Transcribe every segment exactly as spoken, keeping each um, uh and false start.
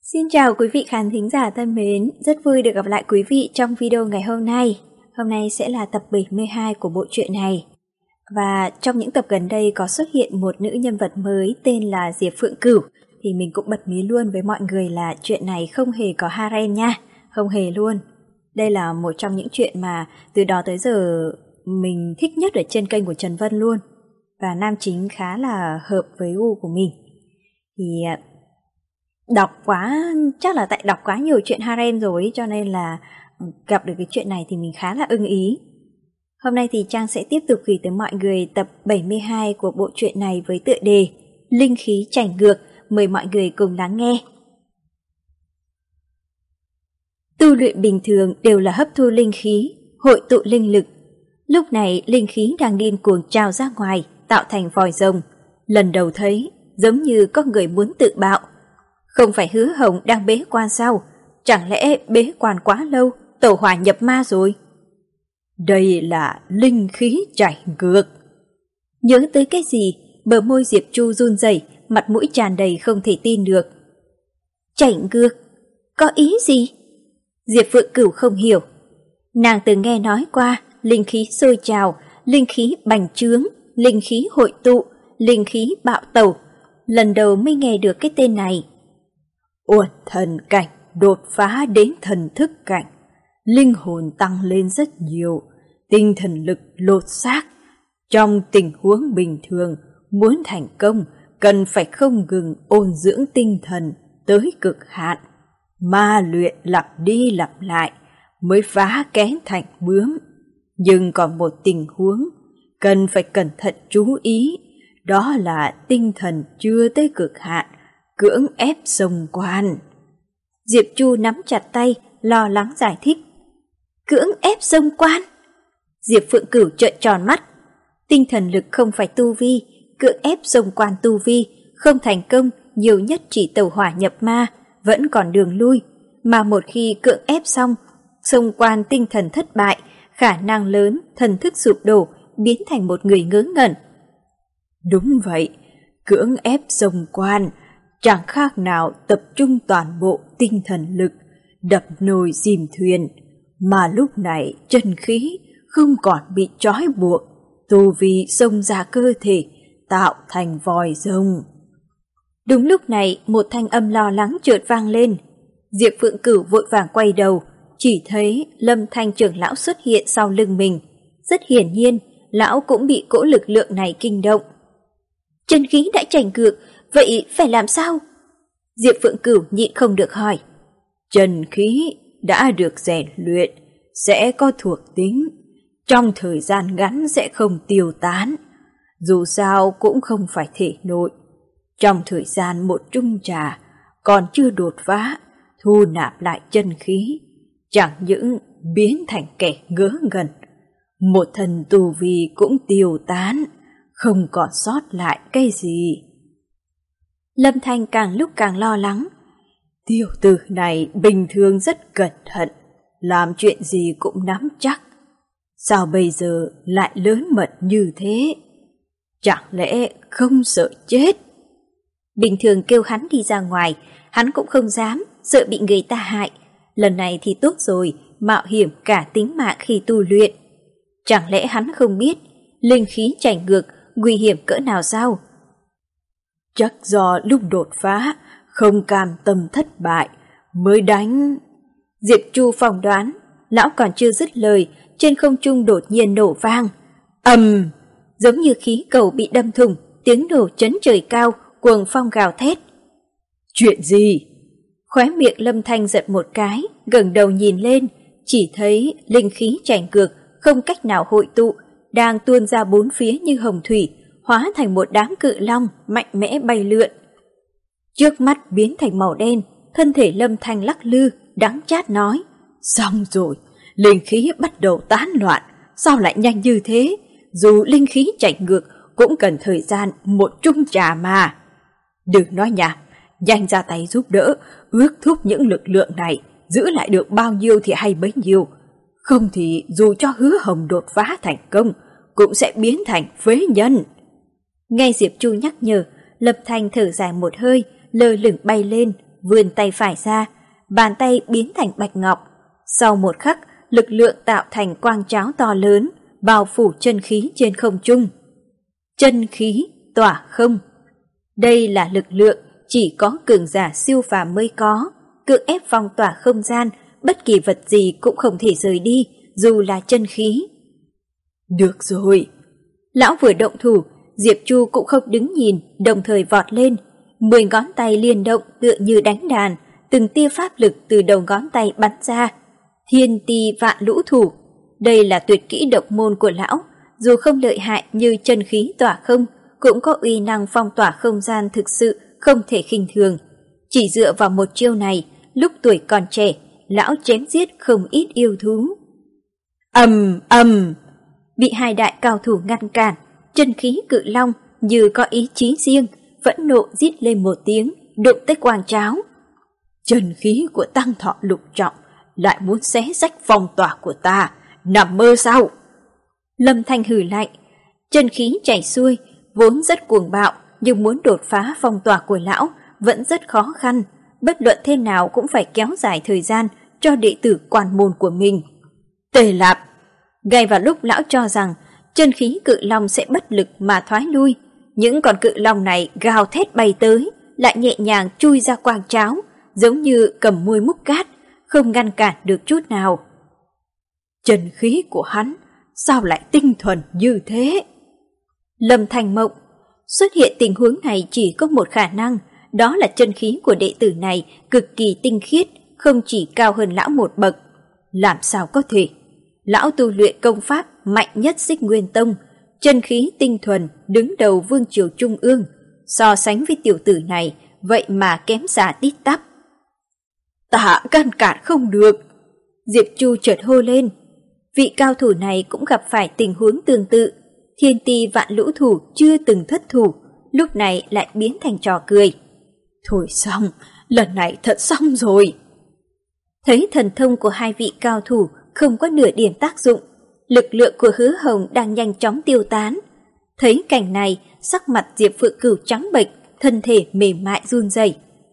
Xin chào quý vị khán thính giả thân mến, rất vui được gặp lại quý vị trong video ngày hôm nay. Hôm nay sẽ là tập bảy mươi hai của bộ truyện này. Và trong những tập gần đây có xuất hiện một nữ nhân vật mới tên là Diệp Phượng Cửu, thì mình cũng bật mí luôn với mọi người là chuyện này không hề có harem nha, không hề luôn. Đây là một trong những chuyện mà từ đó tới giờ mình thích nhất ở trên kênh của Trần Vân luôn. Và nam chính khá là hợp với gu của mình. Thì đọc quá, chắc là tại đọc quá nhiều chuyện harem rồi cho nên là gặp được cái chuyện này thì mình khá là ưng ý. Hôm nay thì Trang sẽ tiếp tục gửi tới mọi người tập bảy mươi hai của bộ truyện này với tựa đề Linh khí chảy ngược, mời mọi người cùng lắng nghe. Tu luyện bình thường đều là hấp thu linh khí, hội tụ linh lực. Lúc này linh khí đang điên cuồng trào ra ngoài, tạo thành vòi rồng. Lần đầu thấy, giống như có người muốn tự bạo. Không phải Hứa Hồng đang bế quan sao? Chẳng lẽ bế quan quá lâu, tẩu hỏa nhập ma rồi? Đây là linh khí chảy ngược. Nhớ tới cái gì, bờ môi Diệp Chu run rẩy, mặt mũi tràn đầy không thể tin được. Chảy ngược? Có ý gì? Diệp Phượng Cửu không hiểu. Nàng từng nghe nói qua linh khí sôi trào, linh khí bành trướng, linh khí hội tụ, linh khí bạo tẩu. Lần đầu mới nghe được cái tên này. Uẩn thần cảnh đột phá đến thần thức cảnh, linh hồn tăng lên rất nhiều, tinh thần lực lột xác. Trong tình huống bình thường, muốn thành công cần phải không ngừng ôn dưỡng tinh thần tới cực hạn, ma luyện lặp đi lặp lại mới phá kén thành bướm. Nhưng còn một tình huống cần phải cẩn thận chú ý, đó là tinh thần chưa tới cực hạn, cưỡng ép xông quan. Diệp Chu nắm chặt tay, lo lắng giải thích. Cưỡng ép xông quan? Diệp Phượng Cửu trợn tròn mắt. Tinh thần lực không phải tu vi, cưỡng ép xông quan tu vi, không thành công nhiều nhất chỉ tẩu hỏa nhập ma, vẫn còn đường lui. Mà một khi cưỡng ép xong, xông quan tinh thần thất bại, khả năng lớn thần thức sụp đổ, biến thành một người ngớ ngẩn. Đúng vậy, cưỡng ép xông quan chẳng khác nào tập trung toàn bộ tinh thần lực, đập nồi dìm thuyền, mà lúc này chân khí không còn bị trói buộc, tu vi xông ra cơ thể, tạo thành vòi rồng. Đúng lúc này một thanh âm lo lắng chợt vang lên. Diệp Phượng Cửu vội vàng quay đầu, chỉ thấy Lâm Thanh trưởng lão xuất hiện sau lưng mình. Rất hiển nhiên, lão cũng bị cỗ lực lượng này kinh động. Chân khí đã chảy ngược, vậy phải làm sao? Diệp Phượng Cửu nhịn không được hỏi. Chân khí đã được rèn luyện, sẽ có thuộc tính, trong thời gian ngắn sẽ không tiêu tán. Dù sao cũng không phải thể nội. Trong thời gian một chung trà, còn chưa đột phá, thu nạp lại chân khí, chẳng những biến thành kẻ ngớ ngẩn, một thần tu vi cũng tiêu tán, không còn sót lại cái gì. Lâm Thanh càng lúc càng lo lắng. Tiểu tử này bình thường rất cẩn thận, làm chuyện gì cũng nắm chắc. Sao bây giờ lại lớn mật như thế? Chẳng lẽ không sợ chết? Bình thường kêu hắn đi ra ngoài, hắn cũng không dám, sợ bị người ta hại. Lần này thì tốt rồi, mạo hiểm cả tính mạng khi tu luyện. Chẳng lẽ hắn không biết linh khí chảy ngược nguy hiểm cỡ nào sao? Chắc do lúc đột phá không cam tâm thất bại mới đánh. Diệp Chu phỏng đoán. Lão còn chưa dứt lời, trên không trung đột nhiên nổ vang. Ầm! Giống như khí cầu bị đâm thủng, tiếng nổ chấn trời cao, cuồng phong gào thét. Chuyện gì? Khóe miệng Lâm Thanh giật một cái, ngẩng đầu nhìn lên, chỉ thấy linh khí chảy ngược không cách nào hội tụ, đang tuôn ra bốn phía như hồng thủy, hóa thành một đám cự long mạnh mẽ bay lượn. Trước mắt biến thành màu đen, thân thể Lâm Thanh lắc lư, đắng chát nói. Xong rồi, linh khí bắt đầu tán loạn, sao lại nhanh như thế? Dù linh khí chảy ngược cũng cần thời gian một chung trà mà. Đừng nói nhảm, nhanh ra tay giúp đỡ, ước thúc những lực lượng này, giữ lại được bao nhiêu thì hay bấy nhiêu. Không thì dù cho Hứa Hồng đột phá thành công, cũng sẽ biến thành phế nhân. Nghe Diệp Chu nhắc nhở, Lâm Thanh thở dài một hơi, lơ lửng bay lên, vươn tay phải ra, bàn tay biến thành bạch ngọc. Sau một khắc, lực lượng tạo thành quang cháo to lớn, bao phủ chân khí trên không trung. Chân khí tỏa không. Đây là lực lượng chỉ có cường giả siêu phàm mới có, cưỡng ép phong tỏa không gian, bất kỳ vật gì cũng không thể rời đi, dù là chân khí. Được rồi. Lão vừa động thủ, Diệp Chu cũng không đứng nhìn, đồng thời vọt lên. Mười ngón tay liên động tựa như đánh đàn, từng tia pháp lực từ đầu ngón tay bắn ra. Thiên ti vạn lũ thủ. Đây là tuyệt kỹ độc môn của lão, dù không lợi hại như chân khí tỏa không, cũng có uy năng phong tỏa không gian thực sự không thể khinh thường. Chỉ dựa vào một chiêu này, lúc tuổi còn trẻ, lão chém giết không ít yêu thú. Ầm ầm, bị hai đại cao thủ ngăn cản, chân khí cự long như có ý chí riêng, phẫn nộ rít lên một tiếng, đụng tới quang cháo. Chân khí của Tăng Thọ lục trọng lại muốn xé rách phong tỏa của ta, nằm mơ sao? Lâm Thanh hừ lạnh, chân khí chảy xuôi, vốn rất cuồng bạo, nhưng muốn đột phá phong tỏa của lão vẫn rất khó khăn, bất luận thế nào cũng phải kéo dài thời gian cho đệ tử quan môn của mình. Tề Lạp, ngay vào lúc lão cho rằng chân khí cự long sẽ bất lực mà thoái lui, những con cự long này gào thét bay tới, lại nhẹ nhàng chui ra quang cháo, giống như cầm môi múc cát, không ngăn cản được chút nào. Chân khí của hắn sao lại tinh thuần như thế? Lâm Thanh mộng, xuất hiện tình huống này chỉ có một khả năng, đó là chân khí của đệ tử này cực kỳ tinh khiết, không chỉ cao hơn lão một bậc. Làm sao có thể? Lão tu luyện công pháp mạnh nhất Xích Nguyên Tông, chân khí tinh thuần, đứng đầu vương triều trung ương, so sánh với tiểu tử này, vậy mà kém xa tít tắp. Ta ngăn cản không được. Diệp Chu chợt hô lên. Vị cao thủ này cũng gặp phải tình huống tương tự, thiên ti vạn lũ thủ chưa từng thất thủ, lúc này lại biến thành trò cười. Thôi xong, lần này thật xong rồi. Thấy thần thông của hai vị cao thủ không có nửa điểm tác dụng, lực lượng của Hứa Hồng đang nhanh chóng tiêu tán. Thấy cảnh này, sắc mặt Diệp Phượng Cửu trắng bệch, thân thể mềm mại run rẩy.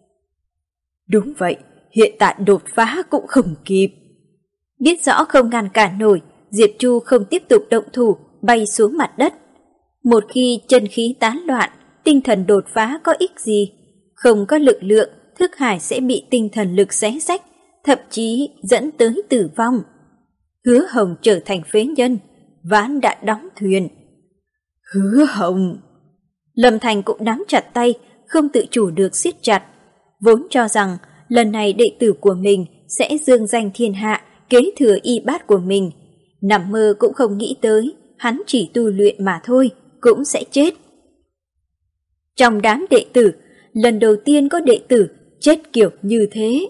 Đúng vậy, hiện tại đột phá cũng không kịp. Biết rõ không ngăn cản nổi, Diệp Chu không tiếp tục động thủ, bay xuống mặt đất. Một khi chân khí tán loạn, tinh thần đột phá có ích gì? Không có lực lượng, thức hải sẽ bị tinh thần lực xé rách, thậm chí dẫn tới tử vong. Hứa Hồng trở thành phế nhân, ván đã đóng thuyền. Hứa Hồng! Lâm Thành cũng nắm chặt tay, không tự chủ được siết chặt. Vốn cho rằng lần này đệ tử của mình sẽ dương danh thiên hạ, kế thừa y bát của mình. Nằm mơ cũng không nghĩ tới, hắn chỉ tu luyện mà thôi, cũng sẽ chết. Trong đám đệ tử, lần đầu tiên có đệ tử chết kiểu như thế.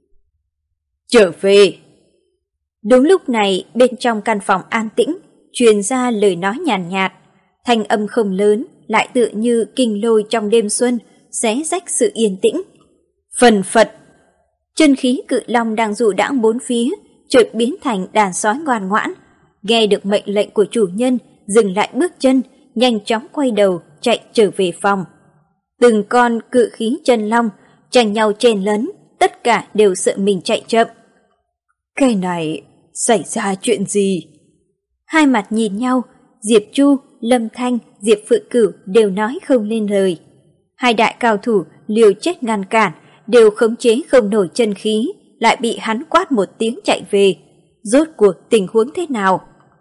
Trở về! Đúng lúc này, bên trong căn phòng an tĩnh, truyền ra lời nói nhàn nhạt, thanh âm không lớn, lại tựa như kinh lôi trong đêm xuân, xé rách sự yên tĩnh. Phần phật! Chân khí cự long đang dụ đãng bốn phía, chợt biến thành đàn sói ngoan ngoãn. Nghe được mệnh lệnh của chủ nhân, dừng lại bước chân, nhanh chóng quay đầu, chạy trở về phòng. Từng con cự khí chân long, tranh nhau chen lấn, tất cả đều sợ mình chạy chậm. Cái này, xảy ra chuyện gì? Hai mặt nhìn nhau, Diệp Chu, Lâm Thanh, Diệp Phượng Cửu đều nói không lên lời. Hai đại cao thủ liều chết ngăn cản, đều khống chế không nổi chân khí, lại bị hắn quát một tiếng chạy về. Rốt cuộc tình huống thế nào?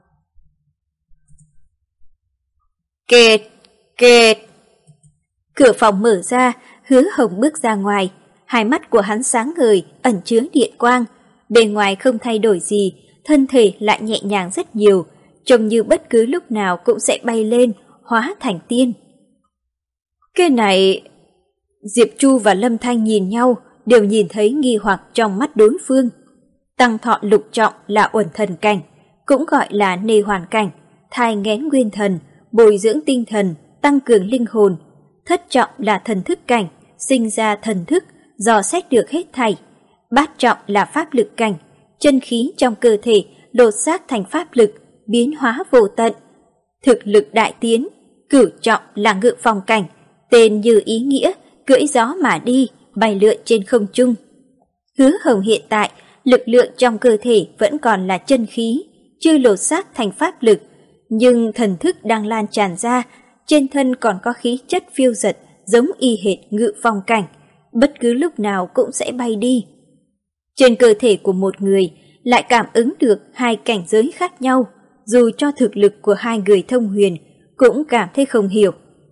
Kẹt, kẹt. Cửa phòng mở ra, Hứa Hồng bước ra ngoài, hai mắt của hắn sáng ngời, ẩn chứa điện quang. Bề ngoài không thay đổi gì, thân thể lại nhẹ nhàng rất nhiều, trông như bất cứ lúc nào cũng sẽ bay lên, hóa thành tiên. Cái này... Diệp Chu và Lâm Thanh nhìn nhau, đều nhìn thấy nghi hoặc trong mắt đối phương. Tăng Thọ lục trọng là uẩn thần cảnh, cũng gọi là nê hoàn cảnh, thai nghén nguyên thần, bồi dưỡng tinh thần, tăng cường linh hồn. Thất trọng là thần thức cảnh, sinh ra thần thức, dò xét được hết thảy. Bát trọng là pháp lực cảnh, chân khí trong cơ thể lột xác thành pháp lực, biến hóa vô tận. Thực lực đại tiến. Cửu trọng là ngự phong cảnh, tên như ý nghĩa, cưỡi gió mà đi, bay lượn trên không trung. Hứa Hồng hiện tại, lực lượng trong cơ thể vẫn còn là chân khí, chưa lột xác thành pháp lực, nhưng thần thức đang lan tràn ra, trên thân còn có khí chất phiêu dật giống y hệt Ngự Phong cảnh, bất cứ lúc nào cũng sẽ bay đi. Trên cơ thể của một người lại cảm ứng được hai cảnh giới khác nhau, dù cho thực lực của hai người thông huyền cũng cảm thấy không hiểu.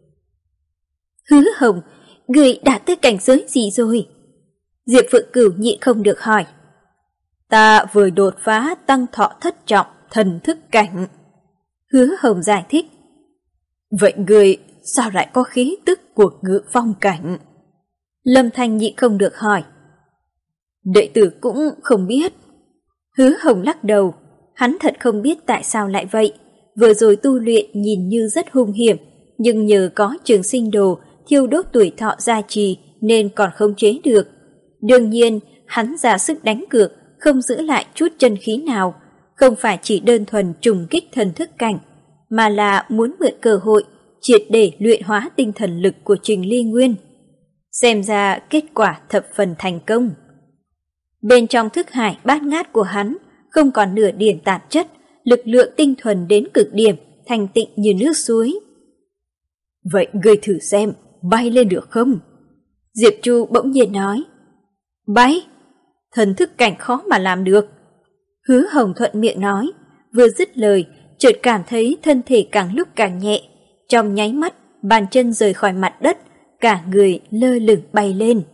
Hứa Hồng, người đạt tới cảnh giới gì rồi? Diệp Phượng Cửu nhịn không được hỏi. Ta vừa đột phá tăng thọ thất trọng thần thức cảnh. Hứa Hồng giải thích. Vậy người sao lại có khí tức của Ngự Phong cảnh? Lâm Thanh nhịn không được hỏi. Đệ tử cũng không biết. Hứa Hồng lắc đầu, hắn thật không biết tại sao lại vậy. Vừa rồi tu luyện nhìn như rất hung hiểm, nhưng nhờ có Trường Sinh Đồ thiêu đốt tuổi thọ gia trì nên còn khống chế được. Đương nhiên, hắn ra sức đánh cược, không giữ lại chút chân khí nào, không phải chỉ đơn thuần trùng kích thần thức cảnh, mà là muốn mượn cơ hội triệt để luyện hóa tinh thần lực của Trình Ly Nguyên. Xem ra kết quả thập phần thành công. Bên trong thức hải bát ngát của hắn không còn nửa điểm tạp chất, lực lượng tinh thuần đến cực điểm, thanh tịnh như nước suối. Vậy ngươi thử xem, bay lên được không? Diệp Chu bỗng nhiên nói. Bay? Thần thức cảnh khó mà làm được. Hứa Hồng thuận miệng nói, vừa dứt lời, chợt cảm thấy thân thể càng lúc càng nhẹ. Trong nháy mắt, bàn chân rời khỏi mặt đất, cả người lơ lửng bay lên.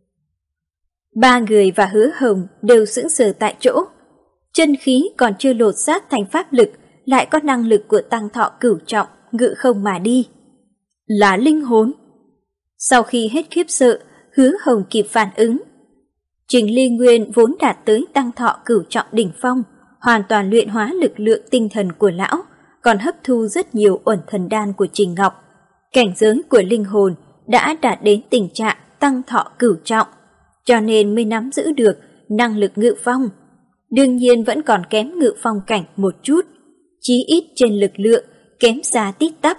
Ba người và Hứa Hồng đều sững sờ tại chỗ. Chân khí còn chưa lột xác thành pháp lực, lại có năng lực của tăng thọ cửu trọng, ngự không mà đi. Là linh hồn. Sau khi hết khiếp sợ, Hứa Hồng kịp phản ứng. Trình Ly Nguyên vốn đạt tới tăng thọ cửu trọng đỉnh phong, hoàn toàn luyện hóa lực lượng tinh thần của lão, còn hấp thu rất nhiều uẩn thần đan của Trình Ngọc. Cảnh giới của linh hồn đã đạt đến tình trạng tăng thọ cửu trọng, cho nên mới nắm giữ được năng lực ngự phong. Đương nhiên vẫn còn kém Ngự Phong cảnh một chút, chí ít trên lực lượng kém xa tít tắp.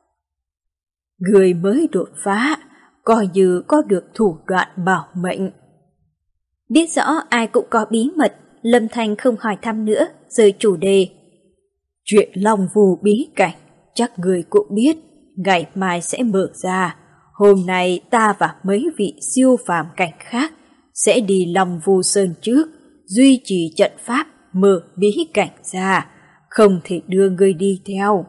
Người mới đột phá, coi như có được thủ đoạn bảo mệnh. Biết rõ ai cũng có bí mật, Lâm Thanh không hỏi thăm nữa, rời chủ đề. Chuyện Long Vu bí cảnh, chắc người cũng biết, ngày mai sẽ mở ra. Hôm nay ta và mấy vị siêu phàm cảnh khác sẽ đi Long Vu Sơn trước, duy trì trận pháp mở bí cảnh ra, không thể đưa ngươi đi theo.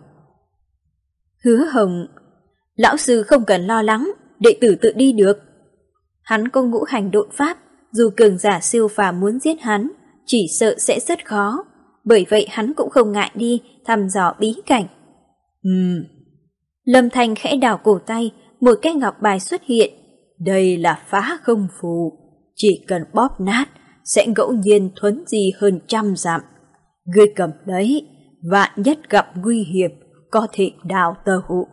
Hứa Hồng, lão sư không cần lo lắng, đệ tử tự đi được. Hắn có ngũ hành độn pháp, dù cường giả siêu phàm muốn giết hắn, chỉ sợ sẽ rất khó, bởi vậy hắn cũng không ngại đi thăm dò bí cảnh. Ừm. Lâm Thanh khẽ đảo cổ tay, một cái ngọc bài xuất hiện. Đây là phá không phù, chỉ cần bóp nát sẽ ngẫu nhiên thuấn di hơn trăm dặm. Ngươi cầm lấy, vạn nhất gặp nguy hiểm có thể đào tơ hụ.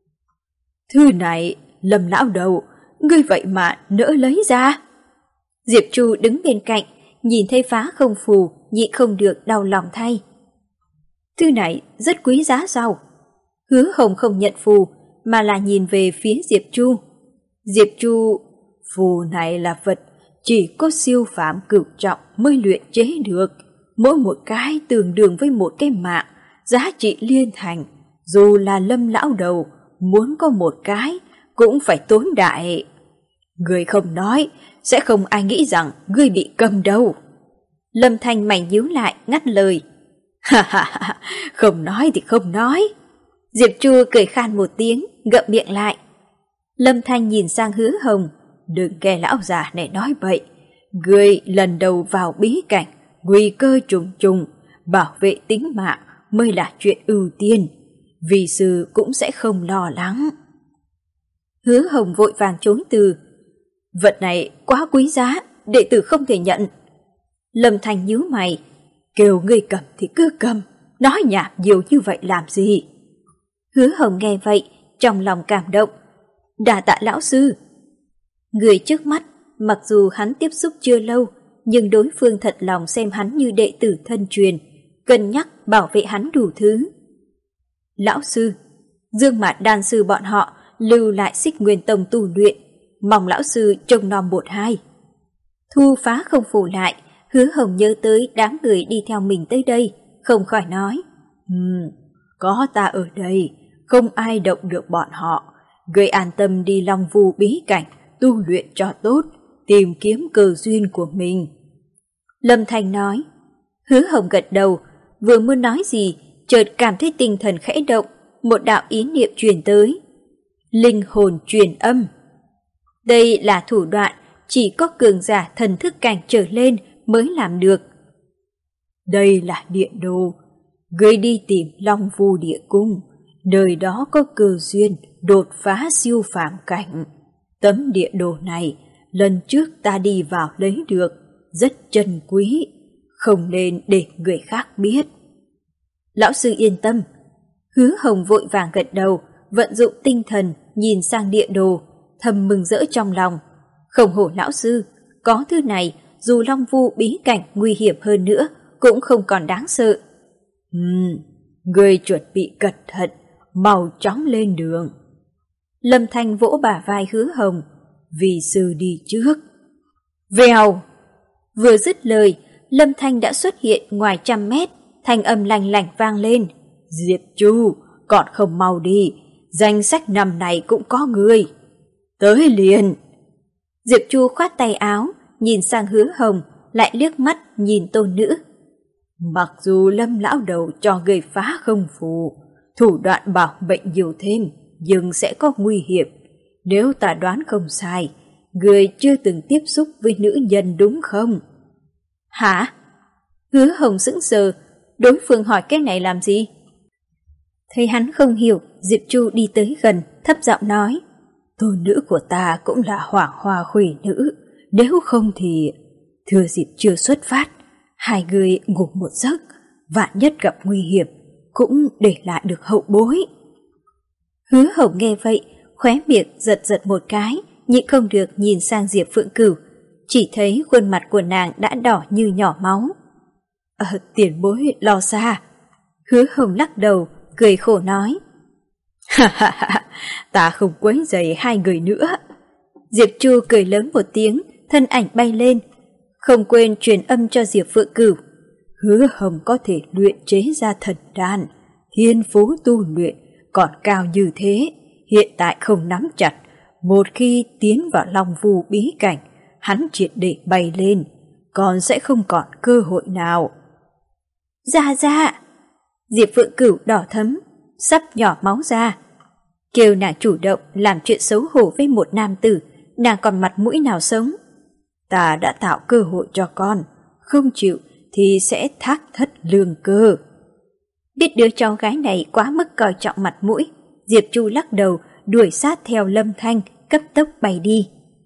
Thư này, Lâm lão đầu, ngươi vậy mà nỡ lấy ra. Diệp Chu đứng bên cạnh, nhìn thấy phá không phù, nhịn không được đau lòng thay. Thư này rất quý giá sao? Hứa Hồng không nhận phù, mà là nhìn về phía Diệp Chu. Diệp Chu, phù này là vật chỉ có siêu phàm cửu trọng mới luyện chế được, mỗi một cái tương đương với một cái mạng, giá trị liên thành, dù là Lâm lão đầu muốn có một cái cũng phải tốn đại. Người không nói, sẽ không ai nghĩ rằng ngươi bị cầm đâu. Lâm Thanh mày nhíu lại ngắt lời. Ha ha ha, không nói thì không nói. Diệp Chu cười khan một tiếng, ngậm miệng lại. Lâm Thanh nhìn sang Hứa Hồng. Đừng nghe lão già này nói bậy. Ngươi lần đầu vào bí cảnh, nguy cơ trùng trùng, bảo vệ tính mạng mới là chuyện ưu tiên. Vì sư cũng sẽ không lo lắng. Hứa Hồng vội vàng chối từ. Vật này quá quý giá, đệ tử không thể nhận. Lâm Thanh nhíu mày. Kêu ngươi cầm thì cứ cầm, nói nhảm nhiều như vậy làm gì? Hứa Hồng nghe vậy, trong lòng cảm động. Đà tạ lão sư. Người trước mắt, mặc dù hắn tiếp xúc chưa lâu, nhưng đối phương thật lòng xem hắn như đệ tử thân truyền, cân nhắc bảo vệ hắn đủ thứ. Lão sư, Dương Mạt đan sư bọn họ lưu lại Xích Nguyên Tông tu luyện, mong lão sư trông nom một hai. Thu Phá không phủ lại, Hứa Hồng nhớ tới đám người đi theo mình tới đây, không khỏi nói. Ừm, có ta ở đây, không ai động được bọn họ. Ngươi an tâm đi Long Vu bí cảnh, tu luyện cho tốt, tìm kiếm cơ duyên của mình. Lâm Thanh nói. Hứa Hồng gật đầu, vừa muốn nói gì, chợt cảm thấy tinh thần khẽ động, một đạo ý niệm truyền tới. Linh hồn truyền âm. Đây là thủ đoạn chỉ có cường giả thần thức cảnh trở lên mới làm được. Đây là địa đồ, ngươi đi tìm Long Vu địa cung, nơi đó có cơ duyên đột phá siêu phàm cảnh. Tấm địa đồ này, lần trước ta đi vào lấy được, rất trân quý, không nên để người khác biết. Lão sư yên tâm. Hứa Hồng vội vàng gật đầu, vận dụng tinh thần nhìn sang địa đồ, thầm mừng rỡ trong lòng. Không hổ lão sư, có thứ này dù Long Vu bí cảnh nguy hiểm hơn nữa cũng không còn đáng sợ. Ừm, ngươi chuẩn bị cẩn thận, mau chóng lên đường. Lâm Thanh vỗ bả vai Hứa Hồng. Vì sư đi trước. Vèo! Vừa dứt lời, Lâm Thanh đã xuất hiện ngoài trăm mét, thanh âm lành lành vang lên. Diệp Chu, còn không mau đi, danh sách năm này cũng có người. Tới liền! Diệp Chu khoát tay áo, nhìn sang Hứa Hồng, lại liếc mắt nhìn tôn nữ. Mặc dù Lâm lão đầu cho người phá không phù, thủ đoạn bảo mệnh nhiều thêm, nhưng sẽ có nguy hiểm. Nếu ta đoán không sai, người chưa từng tiếp xúc với nữ nhân đúng không? Hả? Hứa Hồng sững sờ, đối phương hỏi cái này làm gì? Thấy hắn không hiểu, Diệp Chu đi tới gần, thấp giọng nói. Tôn nữ của ta cũng là Hoàng Hoa Khủy nữ, nếu không thì... Thừa dịp chưa xuất phát, hai người ngủ một giấc, vạn nhất gặp nguy hiểm, cũng để lại được hậu bối. Hứa Hồng nghe vậy, khóe miệng giật giật một cái, nhịn không được nhìn sang Diệp Phượng Cửu, chỉ thấy khuôn mặt của nàng đã đỏ như nhỏ máu. Ờ, tiền bối lo xa. Hứa Hồng lắc đầu, cười khổ nói. Ha ha ha, ta không quấy rầy hai người nữa. Diệp Chu cười lớn một tiếng, thân ảnh bay lên, không quên truyền âm cho Diệp Phượng Cửu. Hứa Hồng có thể luyện chế ra thần đan, thiên phú tu luyện còn cao như thế, hiện tại không nắm chặt, một khi tiến vào Long Vu bí cảnh, hắn triệt để bay lên, còn sẽ không còn cơ hội nào. Ra ra! Diệp Phượng Cửu đỏ thấm, sắp nhỏ máu ra. Kêu nàng chủ động làm chuyện xấu hổ với một nam tử, nàng còn mặt mũi nào sống. Ta đã tạo cơ hội cho con, không chịu thì sẽ thác thất lương cơ. Biết đứa cháu gái này quá mức coi trọng mặt mũi, Diệp Chu lắc đầu đuổi sát theo Lâm Thanh, cấp tốc bay đi.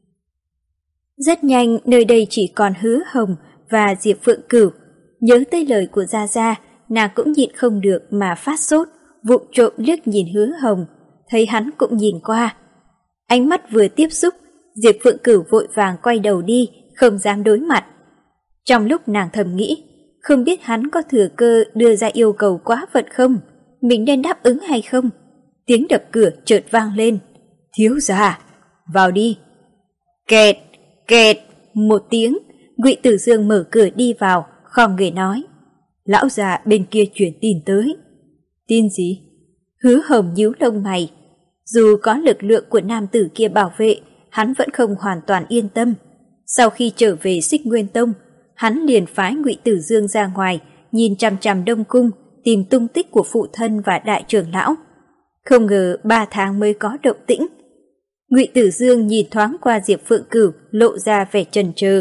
Rất nhanh nơi đây chỉ còn Hứa Hồng và Diệp Phượng Cửu. Nhớ tới lời của Gia Gia, nàng cũng nhịn không được mà phát sốt, vụng trộm liếc nhìn Hứa Hồng, thấy hắn cũng nhìn qua. Ánh mắt vừa tiếp xúc, Diệp Phượng Cửu vội vàng quay đầu đi, không dám đối mặt. Trong lúc nàng thầm nghĩ, không biết hắn có thừa cơ đưa ra yêu cầu quá phận không, mình nên đáp ứng hay không. Tiếng đập cửa chợt vang lên. Thiếu gia, vào đi. Kẹt, kẹt, một tiếng, Ngụy Tử Dương mở cửa đi vào, khom người nói. Lão già bên kia truyền tin tới. Tin gì? Hứa Hồng nhíu lông mày. Dù có lực lượng của nam tử kia bảo vệ, hắn vẫn không hoàn toàn yên tâm. Sau khi trở về Xích Nguyên Tông, hắn liền phái Ngụy Tử Dương ra ngoài, nhìn chằm chằm Đông Cung, tìm tung tích của phụ thân và đại trưởng lão. Không ngờ ba tháng mới có động tĩnh. Ngụy Tử Dương nhìn thoáng qua Diệp Phượng Cửu, lộ ra vẻ chần chừ.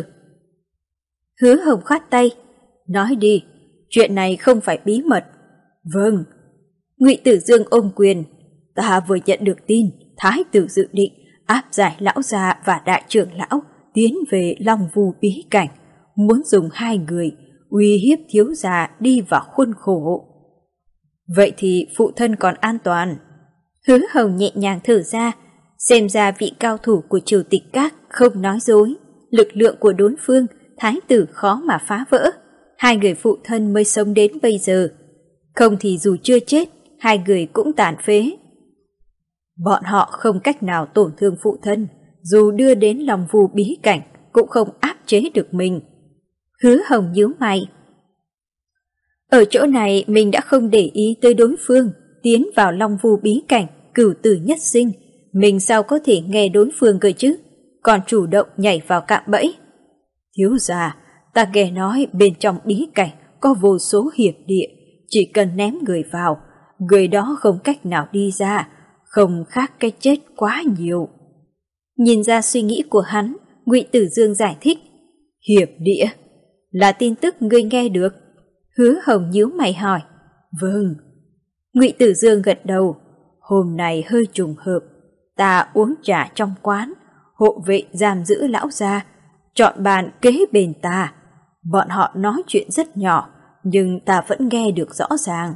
Hứa Hồng khoát tay. Nói đi, chuyện này không phải bí mật. Vâng. Ngụy Tử Dương ôm quyền. Ta vừa nhận được tin, Thái tử dự định áp giải lão gia và đại trưởng lão tiến về Long Vu bí cảnh, muốn dùng hai người uy hiếp thiếu gia đi vào khuôn khổ. Vậy thì phụ thân còn an toàn. Hứa Hồng nhẹ nhàng thở ra, xem ra vị cao thủ của Triều Tịch Các không nói dối, lực lượng của đối phương thái tử khó mà phá vỡ, hai người phụ thân mới sống đến bây giờ. Không thì dù chưa chết, hai người cũng tàn phế. Bọn họ không cách nào tổn thương phụ thân, dù đưa đến Long Vu bí cảnh cũng không áp chế được mình. Hứa Hồng nhíu mày. Ở chỗ này mình đã không để ý tới đối phương, tiến vào Long Vu bí cảnh, cửu tử nhất sinh, mình sao có thể nghe đối phương cơ chứ, còn chủ động nhảy vào cạm bẫy. Thiếu gia, ta nghe nói bên trong bí cảnh có vô số hiểm địa, chỉ cần ném người vào, người đó không cách nào đi ra, không khác cái chết quá nhiều. Nhìn ra suy nghĩ của hắn, Ngụy Tử Dương giải thích. Hiểm địa là tin tức ngươi nghe được? Hứa Hồng nhíu mày hỏi. Vâng. Ngụy Tử Dương gật đầu. Hôm nay hơi trùng hợp, ta uống trà trong quán, hộ vệ giam giữ lão gia, chọn bàn kế bên ta. Bọn họ nói chuyện rất nhỏ, nhưng ta vẫn nghe được rõ ràng.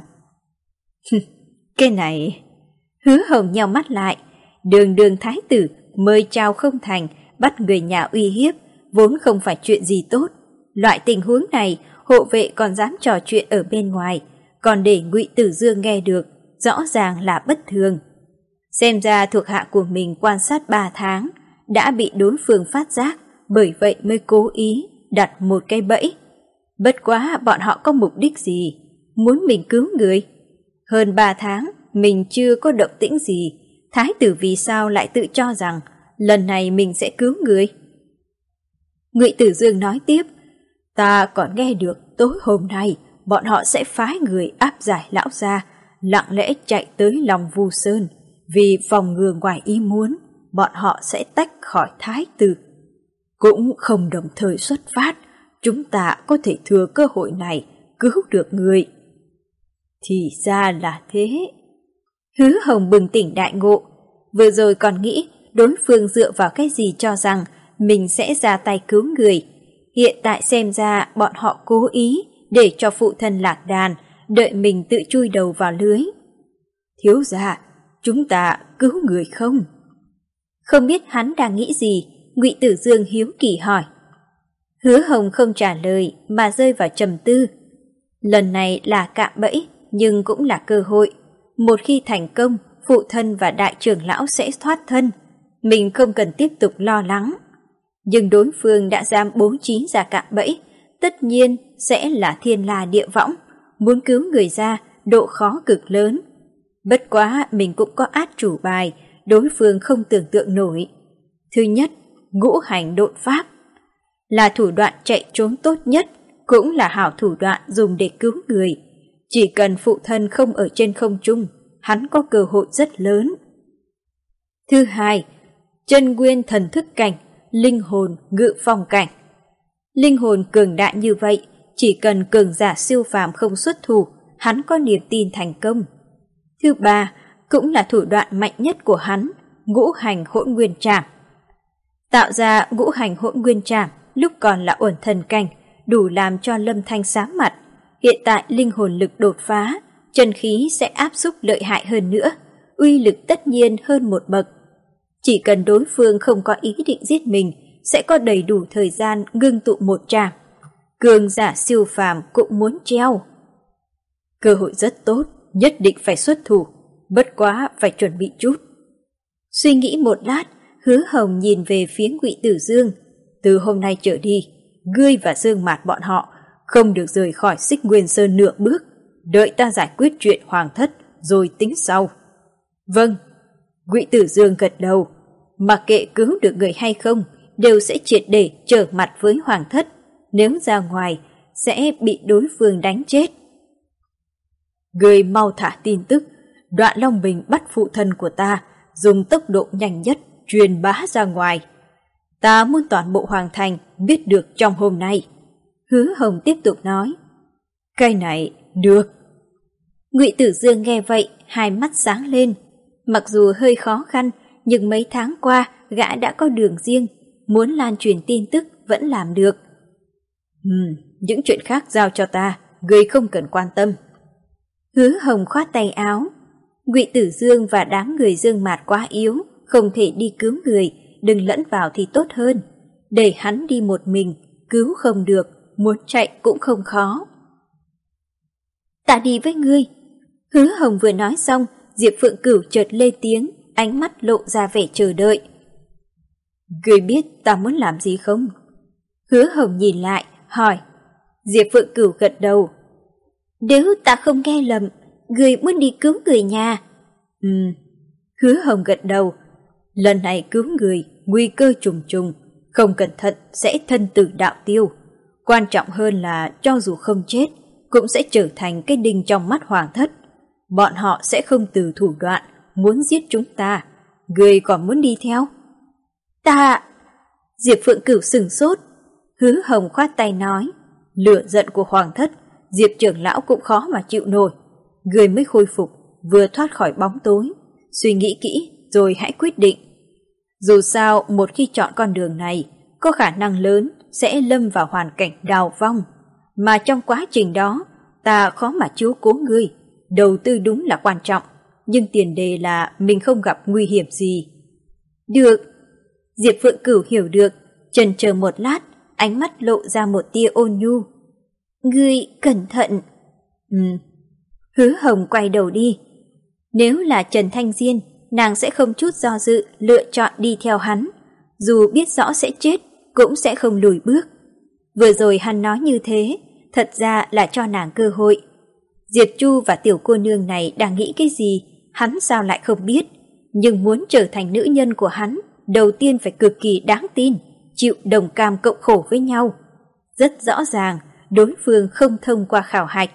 Cái này... Hứa Hồng nheo mắt lại. Đường đường thái tử mời chào không thành, bắt người nhà uy hiếp, vốn không phải chuyện gì tốt. Loại tình huống này, hộ vệ còn dám trò chuyện ở bên ngoài, còn để Ngụy Tử Dương nghe được, rõ ràng là bất thường. Xem ra thuộc hạ của mình quan sát ba tháng, đã bị đối phương phát giác, bởi vậy mới cố ý đặt một cái bẫy. Bất quá bọn họ có mục đích gì? Muốn mình cứu người? Hơn ba tháng, mình chưa có động tĩnh gì, thái tử vì sao lại tự cho rằng lần này mình sẽ cứu người? Ngụy Tử Dương nói tiếp, ta còn nghe được tối hôm nay bọn họ sẽ phái người áp giải lão gia, lặng lẽ chạy tới Long Vu Sơn, vì phòng ngừa ngoài ý muốn, bọn họ sẽ tách khỏi thái tử. Cũng không đồng thời xuất phát, chúng ta có thể thừa cơ hội này cứu được người. Thì ra là thế. Hứa Hồng bừng tỉnh đại ngộ, vừa rồi còn nghĩ đối phương dựa vào cái gì cho rằng mình sẽ ra tay cứu người. Hiện tại xem ra bọn họ cố ý để cho phụ thân lạc đàn, đợi mình tự chui đầu vào lưới. Thiếu gia, chúng ta cứu người không? Không biết hắn đang nghĩ gì, Ngụy Tử Dương hiếu kỳ hỏi. Hứa Hồng không trả lời mà rơi vào trầm tư. Lần này là cạm bẫy, nhưng cũng là cơ hội. Một khi thành công, phụ thân và đại trưởng lão sẽ thoát thân. Mình không cần tiếp tục lo lắng. Nhưng đối phương đã dám bố trí ra cạm bẫy, tất nhiên sẽ là thiên la địa võng. Muốn cứu người ra, độ khó cực lớn. Bất quá mình cũng có át chủ bài, đối phương không tưởng tượng nổi. Thứ nhất, ngũ hành độn pháp. Là thủ đoạn chạy trốn tốt nhất, cũng là hảo thủ đoạn dùng để cứu người. Chỉ cần phụ thân không ở trên không trung, hắn có cơ hội rất lớn. Thứ hai, chân nguyên thần thức cảnh, linh hồn ngự phong cảnh. Linh hồn cường đại như vậy, chỉ cần cường giả siêu phàm không xuất thủ, hắn có niềm tin thành công. Thứ ba, cũng là thủ đoạn mạnh nhất của hắn, ngũ hành hỗn nguyên trảm. Tạo ra ngũ hành hỗn nguyên trảm lúc còn là uẩn thần cảnh, đủ làm cho Lâm Thanh xám mặt. Hiện tại linh hồn lực đột phá, chân khí sẽ áp xúc lợi hại hơn nữa, uy lực tất nhiên hơn một bậc. Chỉ cần đối phương không có ý định giết mình, sẽ có đầy đủ thời gian ngưng tụ một trảm. Cường giả siêu phàm cũng muốn treo. Cơ hội rất tốt, nhất định phải xuất thủ, bất quá phải chuẩn bị chút. Suy nghĩ một lát, Hứa Hồng nhìn về phía Ngụy Tử Dương. Từ hôm nay trở đi, ngươi và Dương Mạt bọn họ không được rời khỏi Xích Nguyên Sơn nửa bước, đợi ta giải quyết chuyện hoàng thất rồi tính sau. Vâng. Ngụy Tử Dương gật đầu, mặc kệ cứu được người hay không, đều sẽ triệt để trở mặt với hoàng thất, nếu ra ngoài sẽ bị đối phương đánh chết. Người mau thả tin tức, Đoạn Long Bình bắt phụ thân của ta, dùng tốc độ nhanh nhất truyền bá ra ngoài. Ta muốn toàn bộ hoàng thành biết được trong hôm nay. Hứa Hồng tiếp tục nói. Cái này được. Ngụy Tử Dương nghe vậy, hai mắt sáng lên. Mặc dù hơi khó khăn, nhưng mấy tháng qua gã đã có đường riêng, muốn lan truyền tin tức vẫn làm được. Ừm, những chuyện khác giao cho ta, ngươi không cần quan tâm. Hứa Hồng khoát tay áo. Ngụy Tử Dương và đám người Dương Mạt quá yếu, không thể đi cứu người, đừng lẫn vào thì tốt hơn. Để hắn đi một mình, cứu không được, muốn chạy cũng không khó. Ta đi với ngươi. Hứa Hồng vừa nói xong, Diệp Phượng Cửu chợt lên tiếng, ánh mắt lộ ra vẻ chờ đợi. Ngươi biết ta muốn làm gì không? Hứa Hồng nhìn lại, hỏi. Diệp Phượng Cửu gật đầu. Nếu ta không nghe lầm, ngươi muốn đi cứu người nhà. Ừ. Hứa Hồng gật đầu. Lần này cứu người, nguy cơ trùng trùng, không cẩn thận sẽ thân tử đạo tiêu. Quan trọng hơn là cho dù không chết, cũng sẽ trở thành cái đinh trong mắt hoàng thất. Bọn họ sẽ không từ thủ đoạn, muốn giết chúng ta. Ngươi còn muốn đi theo? Ta... Diệp Phượng Cửu sừng sốt. Hứa Hồng khoát tay nói. Lửa giận của hoàng thất, Diệp trưởng lão cũng khó mà chịu nổi. Ngươi mới khôi phục, vừa thoát khỏi bóng tối. Suy nghĩ kỹ rồi hãy quyết định. Dù sao, một khi chọn con đường này, có khả năng lớn sẽ lâm vào hoàn cảnh đào vong. Mà trong quá trình đó, ta khó mà chiếu cố ngươi. Đầu tư đúng là quan trọng, nhưng tiền đề là mình không gặp nguy hiểm gì. Được. Diệp Phượng Cửu hiểu được, chần chờ một lát, ánh mắt lộ ra một tia ôn nhu. Ngươi cẩn thận. Ừ. Hứa Hồng quay đầu đi. Nếu là Trần Thanh Diên, nàng sẽ không chút do dự lựa chọn đi theo hắn. Dù biết rõ sẽ chết, cũng sẽ không lùi bước. Vừa rồi hắn nói như thế, thật ra là cho nàng cơ hội. Diệp Chu và tiểu cô nương này đang nghĩ cái gì, hắn sao lại không biết. Nhưng muốn trở thành nữ nhân của hắn, đầu tiên phải cực kỳ đáng tin, chịu đồng cam cộng khổ với nhau. Rất rõ ràng, đối phương không thông qua khảo hạch.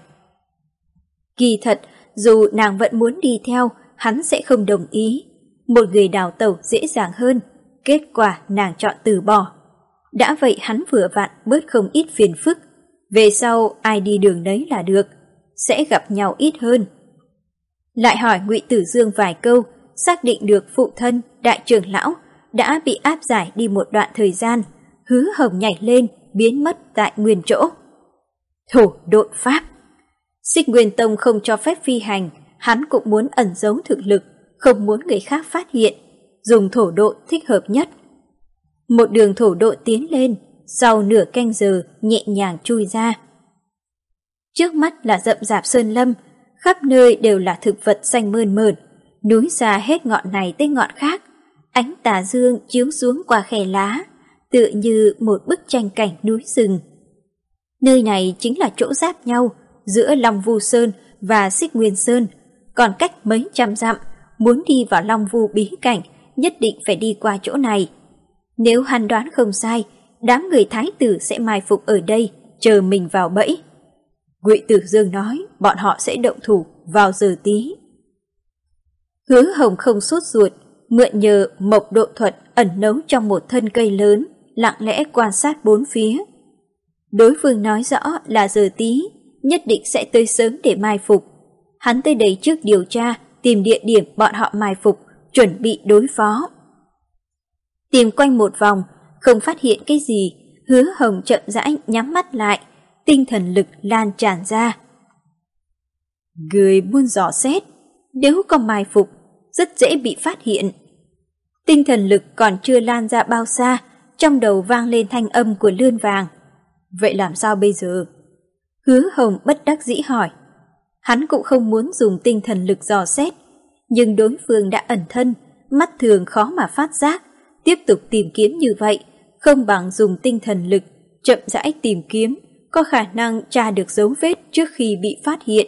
Kỳ thật, dù nàng vẫn muốn đi theo, hắn sẽ không đồng ý. Một người đào tẩu dễ dàng hơn, kết quả nàng chọn từ bỏ. Đã vậy hắn vừa vặn bớt không ít phiền phức. Về sau ai đi đường đấy là được, sẽ gặp nhau ít hơn. Lại hỏi Ngụy Tử Dương vài câu, xác định được phụ thân, đại trưởng lão, đã bị áp giải đi một đoạn thời gian. Hứa Hồng nhảy lên, biến mất tại nguyên chỗ. Thổ độn pháp. Xích Nguyên Tông không cho phép phi hành, hắn cũng muốn ẩn giấu thực lực, không muốn người khác phát hiện, dùng thổ độn thích hợp nhất. Một đường thổ độn tiến lên, sau nửa canh giờ nhẹ nhàng chui ra. Trước mắt là rậm rạp sơn lâm, khắp nơi đều là thực vật xanh mơn mởn, núi xa hết ngọn này tới ngọn khác, ánh tà dương chiếu xuống qua khe lá, tựa như một bức tranh cảnh núi rừng. Nơi này chính là chỗ giáp nhau giữa Long Vu Sơn và Xích Nguyên Sơn, còn cách mấy trăm dặm, muốn đi vào Long Vu bí cảnh nhất định phải đi qua chỗ này. Nếu hắn đoán không sai, đám người thái tử sẽ mai phục ở đây, chờ mình vào bẫy. Ngụy Tử Dương nói bọn họ sẽ động thủ vào giờ tí. Hứa Hồng không sốt ruột, mượn nhờ mộc độ thuật ẩn nấu trong một thân cây lớn, lặng lẽ quan sát bốn phía. Đối phương nói rõ là giờ tí, nhất định sẽ tới sớm để mai phục. Hắn tới đây trước điều tra, tìm địa điểm bọn họ mai phục, chuẩn bị đối phó. Tìm quanh một vòng, không phát hiện cái gì, Hứa Hồng chậm rãi nhắm mắt lại, tinh thần lực lan tràn ra. Người muốn dò xét, nếu có mai phục, rất dễ bị phát hiện. Tinh thần lực còn chưa lan ra bao xa, trong đầu vang lên thanh âm của Lươn Vàng. Vậy làm sao bây giờ? Hứa Hồng bất đắc dĩ hỏi. Hắn cũng không muốn dùng tinh thần lực dò xét, nhưng đối phương đã ẩn thân, mắt thường khó mà phát giác. Tiếp tục tìm kiếm như vậy, không bằng dùng tinh thần lực, chậm rãi tìm kiếm, có khả năng tra được dấu vết trước khi bị phát hiện.